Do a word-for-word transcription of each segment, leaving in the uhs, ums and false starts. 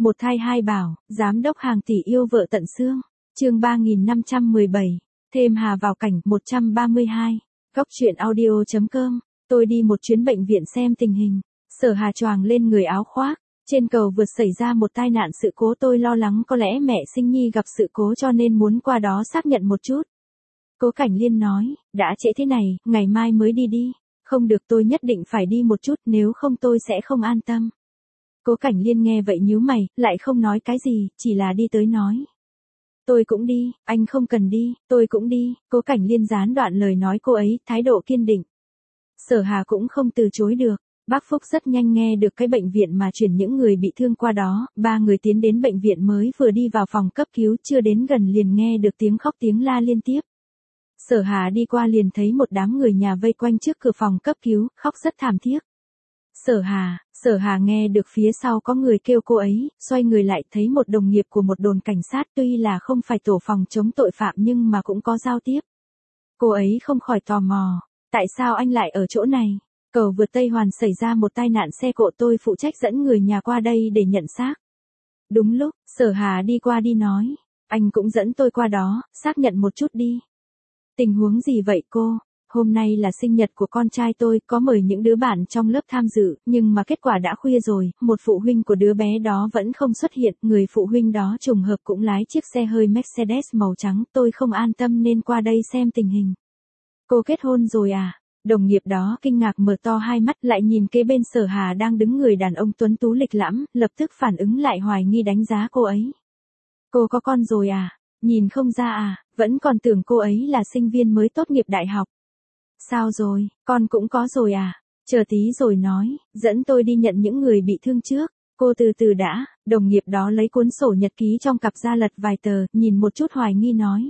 Một thai hai bảo, giám đốc hàng tỷ yêu vợ tận xương. Chương ba nghìn năm trăm mười bảy, thêm Hà vào cảnh. Một trăm ba mươi hai. Góc truyện audio chấm com. Tôi đi một chuyến bệnh viện xem tình hình. Sở Hà choàng lên người áo khoác. Trên cầu vượt xảy ra một tai nạn sự cố, tôi lo lắng có lẽ mẹ sinh nhi gặp sự cố cho nên muốn qua đó xác nhận một chút. Cố Cảnh Liên nói, đã trễ thế này, ngày mai mới đi đi. Không được, tôi nhất định phải đi một chút, nếu không tôi sẽ không an tâm. Cố Cảnh Liên nghe vậy nhíu mày, lại không nói cái gì, chỉ là đi tới nói. Tôi cũng đi, anh không cần đi, tôi cũng đi. Cố Cảnh Liên gián đoạn lời nói cô ấy, thái độ kiên định. Sở Hà cũng không từ chối được. Bác Phúc rất nhanh nghe được cái bệnh viện mà chuyển những người bị thương qua đó, ba người tiến đến bệnh viện mới vừa đi vào phòng cấp cứu, chưa đến gần liền nghe được tiếng khóc tiếng la liên tiếp. Sở Hà đi qua liền thấy một đám người nhà vây quanh trước cửa phòng cấp cứu, khóc rất thảm thiết. Sở Hà, Sở Hà nghe được phía sau có người kêu cô ấy, xoay người lại thấy một đồng nghiệp của một đồn cảnh sát, tuy là không phải tổ phòng chống tội phạm nhưng mà cũng có giao tiếp. Cô ấy không khỏi tò mò, tại sao anh lại ở chỗ này? Cầu vượt Tây Hoàn xảy ra một tai nạn xe cộ, tôi phụ trách dẫn người nhà qua đây để nhận xác. Đúng lúc, Sở Hà đi qua đi nói, anh cũng dẫn tôi qua đó, xác nhận một chút đi. Tình huống gì vậy cô? Hôm nay là sinh nhật của con trai tôi, có mời những đứa bạn trong lớp tham dự, nhưng mà kết quả đã khuya rồi, một phụ huynh của đứa bé đó vẫn không xuất hiện, người phụ huynh đó trùng hợp cũng lái chiếc xe hơi Mercedes màu trắng, tôi không an tâm nên qua đây xem tình hình. Cô kết hôn rồi à? Đồng nghiệp đó kinh ngạc mở to hai mắt, lại nhìn kế bên Sở Hà đang đứng người đàn ông tuấn tú lịch lãm, lập tức phản ứng lại, hoài nghi đánh giá cô ấy. Cô có con rồi à? Nhìn không ra à, vẫn còn tưởng cô ấy là sinh viên mới tốt nghiệp đại học. Sao rồi, con cũng có rồi à? Chờ tí rồi nói, dẫn tôi đi nhận những người bị thương trước. Cô từ từ đã. Đồng nghiệp đó lấy cuốn sổ nhật ký trong cặp ra lật vài tờ, nhìn một chút hoài nghi nói.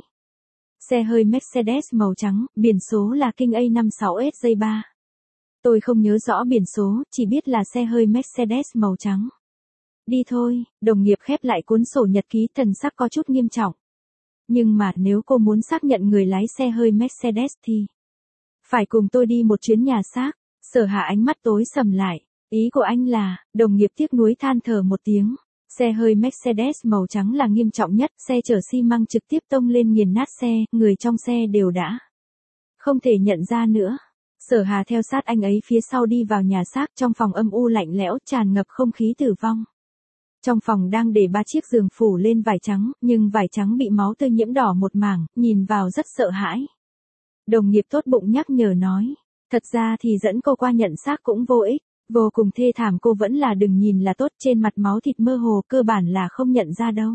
Xe hơi Mercedes màu trắng, biển số là King A năm sáu S J ba. Tôi không nhớ rõ biển số, chỉ biết là xe hơi Mercedes màu trắng. Đi thôi, đồng nghiệp khép lại cuốn sổ nhật ký, thần sắc có chút nghiêm trọng. Nhưng mà nếu cô muốn xác nhận người lái xe hơi Mercedes thì phải cùng tôi đi một chuyến nhà xác. Sở Hạ ánh mắt tối sầm lại. Ý của anh là, đồng nghiệp tiếc nuối than thở một tiếng. Xe hơi Mercedes màu trắng là nghiêm trọng nhất, xe chở xi măng trực tiếp tông lên nghiền nát xe, người trong xe đều đã không thể nhận ra nữa. Sở Hà theo sát anh ấy phía sau đi vào nhà xác, trong phòng âm u lạnh lẽo, tràn ngập không khí tử vong. Trong phòng đang để ba chiếc giường phủ lên vải trắng, nhưng vải trắng bị máu tươi nhiễm đỏ một mảng, nhìn vào rất sợ hãi. Đồng nghiệp tốt bụng nhắc nhở nói, thật ra thì dẫn cô qua nhận xác cũng vô ích, vô cùng thê thảm, cô vẫn là đừng nhìn là tốt, trên mặt máu thịt mơ hồ, cơ bản là không nhận ra đâu.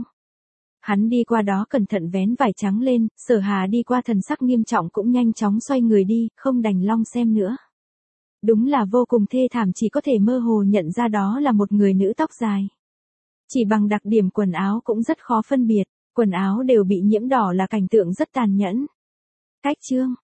Hắn đi qua đó cẩn thận vén vải trắng lên, Sở Hà đi qua thần sắc nghiêm trọng cũng nhanh chóng xoay người đi, không đành long xem nữa. Đúng là vô cùng thê thảm, chỉ có thể mơ hồ nhận ra đó là một người nữ tóc dài. Chỉ bằng đặc điểm quần áo cũng rất khó phân biệt, quần áo đều bị nhiễm đỏ là cảnh tượng rất tàn nhẫn. Cách chương